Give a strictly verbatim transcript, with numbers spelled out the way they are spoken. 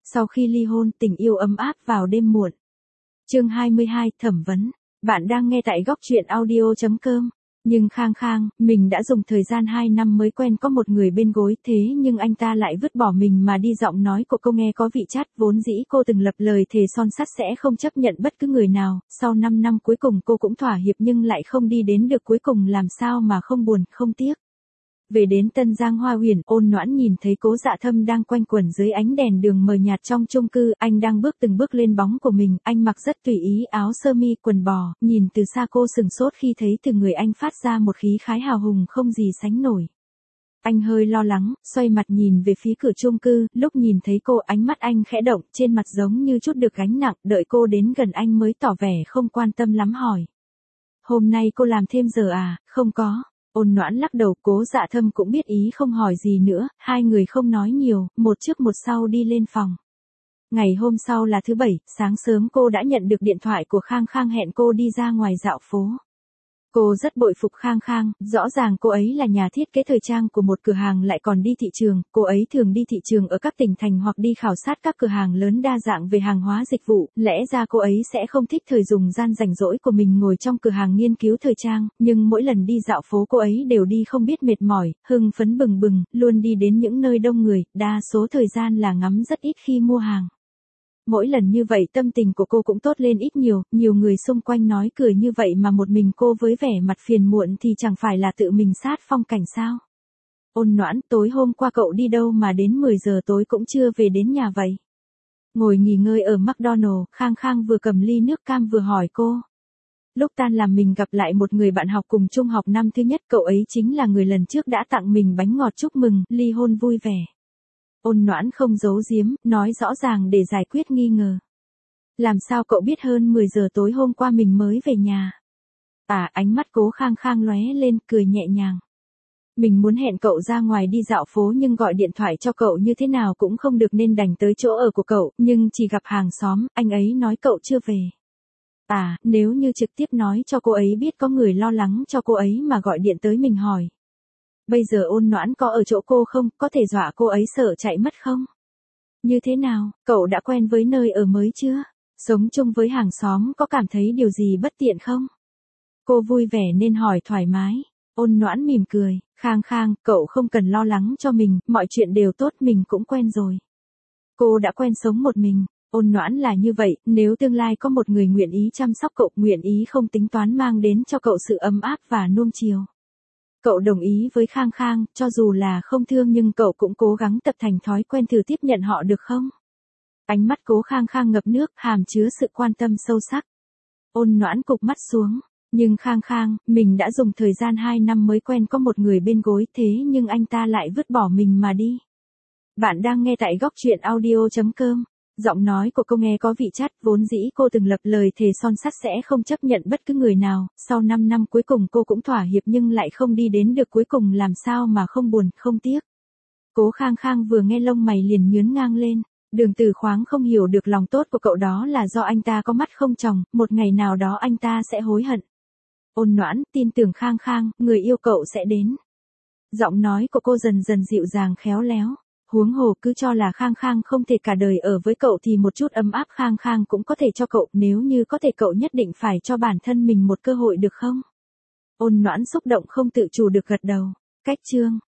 Sau khi ly hôn, tình yêu ấm áp vào đêm muộn. Chương hai mươi hai, thẩm vấn. Bạn đang nghe tại góc truyện audio chấm com. Nhưng Khang Khang, mình đã dùng thời gian hai năm mới quen có một người bên gối, thế nhưng anh ta lại vứt bỏ mình mà đi. Giọng nói của cô nghe có vị chát, vốn dĩ cô từng lập lời thề son sắt sẽ không chấp nhận bất cứ người nào, sau năm năm cuối cùng cô cũng thỏa hiệp nhưng lại không đi đến được cuối cùng, làm sao mà không buồn, không tiếc. Về đến Tân Giang Hoa Huyền, Ôn Noãn nhìn thấy Cố Dạ Thâm đang quanh quẩn dưới ánh đèn đường mờ nhạt trong chung cư, anh đang bước từng bước lên bóng của mình, anh mặc rất tùy ý, áo sơ mi, quần bò, nhìn từ xa cô sừng sốt khi thấy từ người anh phát ra một khí khái hào hùng không gì sánh nổi. Anh hơi lo lắng, xoay mặt nhìn về phía cửa chung cư, lúc nhìn thấy cô ánh mắt anh khẽ động, trên mặt giống như chút được gánh nặng, đợi cô đến gần anh mới tỏ vẻ không quan tâm lắm hỏi. Hôm nay cô làm thêm giờ à? Không có. Ôn Noãn lắc đầu. Cố Dạ Thâm cũng biết ý không hỏi gì nữa, hai người không nói nhiều, một trước một sau đi lên phòng. Ngày hôm sau là thứ bảy, sáng sớm cô đã nhận được điện thoại của Khang Khang hẹn cô đi ra ngoài dạo phố. Cô rất bội phục Khang Khang, rõ ràng cô ấy là nhà thiết kế thời trang của một cửa hàng lại còn đi thị trường, cô ấy thường đi thị trường ở các tỉnh thành hoặc đi khảo sát các cửa hàng lớn đa dạng về hàng hóa dịch vụ, lẽ ra cô ấy sẽ không thích thời dùng gian rảnh rỗi của mình ngồi trong cửa hàng nghiên cứu thời trang, nhưng mỗi lần đi dạo phố cô ấy đều đi không biết mệt mỏi, hưng phấn bừng bừng, luôn đi đến những nơi đông người, đa số thời gian là ngắm rất ít khi mua hàng. Mỗi lần như vậy tâm tình của cô cũng tốt lên ít nhiều, nhiều người xung quanh nói cười như vậy mà một mình cô với vẻ mặt phiền muộn thì chẳng phải là tự mình sát phong cảnh sao. Ôn Noãn, tối hôm qua cậu đi đâu mà đến mười giờ tối cũng chưa về đến nhà vậy? Ngồi nghỉ ngơi ở McDonald, Khang Khang vừa cầm ly nước cam vừa hỏi cô. Lúc tan làm mình gặp lại một người bạn học cùng trung học năm thứ nhất, cậu ấy chính là người lần trước đã tặng mình bánh ngọt chúc mừng, ly hôn vui vẻ. Ôn Noãn không giấu giếm, nói rõ ràng để giải quyết nghi ngờ. Làm sao cậu biết hơn mười giờ tối hôm qua mình mới về nhà? À, ánh mắt Cố Khang Khang lóe lên, cười nhẹ nhàng. Mình muốn hẹn cậu ra ngoài đi dạo phố nhưng gọi điện thoại cho cậu như thế nào cũng không được nên đành tới chỗ ở của cậu, nhưng chỉ gặp hàng xóm, anh ấy nói cậu chưa về. À, nếu như trực tiếp nói cho cô ấy biết có người lo lắng cho cô ấy mà gọi điện tới mình hỏi. Bây giờ Ôn Noãn có ở chỗ cô không, có thể dọa cô ấy sợ chạy mất không? Như thế nào, cậu đã quen với nơi ở mới chưa? Sống chung với hàng xóm có cảm thấy điều gì bất tiện không? Cô vui vẻ nên hỏi thoải mái. Ôn Noãn mỉm cười, Khang Khang, cậu không cần lo lắng cho mình, mọi chuyện đều tốt, mình cũng quen rồi. Cô đã quen sống một mình. Ôn Noãn là như vậy, nếu tương lai có một người nguyện ý chăm sóc cậu, nguyện ý không tính toán mang đến cho cậu sự ấm áp và nuông chiều. Cậu đồng ý với Khang Khang, cho dù là không thương nhưng cậu cũng cố gắng tập thành thói quen thử tiếp nhận họ được không? Ánh mắt Cố Khang Khang ngập nước, hàm chứa sự quan tâm sâu sắc. Ôn Noãn cụp mắt xuống. Nhưng Khang Khang, mình đã dùng thời gian hai năm mới quen có một người bên gối, thế nhưng anh ta lại vứt bỏ mình mà đi. Bạn đang nghe tại góc truyện audio chấm com. Giọng nói của cô nghe có vị chát, vốn dĩ cô từng lập lời thề son sắt sẽ không chấp nhận bất cứ người nào, sau năm năm cuối cùng cô cũng thỏa hiệp nhưng lại không đi đến được cuối cùng, làm sao mà không buồn, không tiếc. Cố Khang Khang vừa nghe lông mày liền nhướng ngang lên. Đường Từ Khoáng không hiểu được lòng tốt của cậu, đó là do anh ta có mắt không tròng, một ngày nào đó anh ta sẽ hối hận. Ôn Noãn, tin tưởng Khang Khang, người yêu cậu sẽ đến. Giọng nói của cô dần dần dịu dàng khéo léo. Huống hồ cứ cho là Khang Khang không thể cả đời ở với cậu thì một chút ấm áp Khang Khang cũng có thể cho cậu, nếu như có thể cậu nhất định phải cho bản thân mình một cơ hội được không? Ôn Noãn xúc động không tự chủ được gật đầu. Cách chương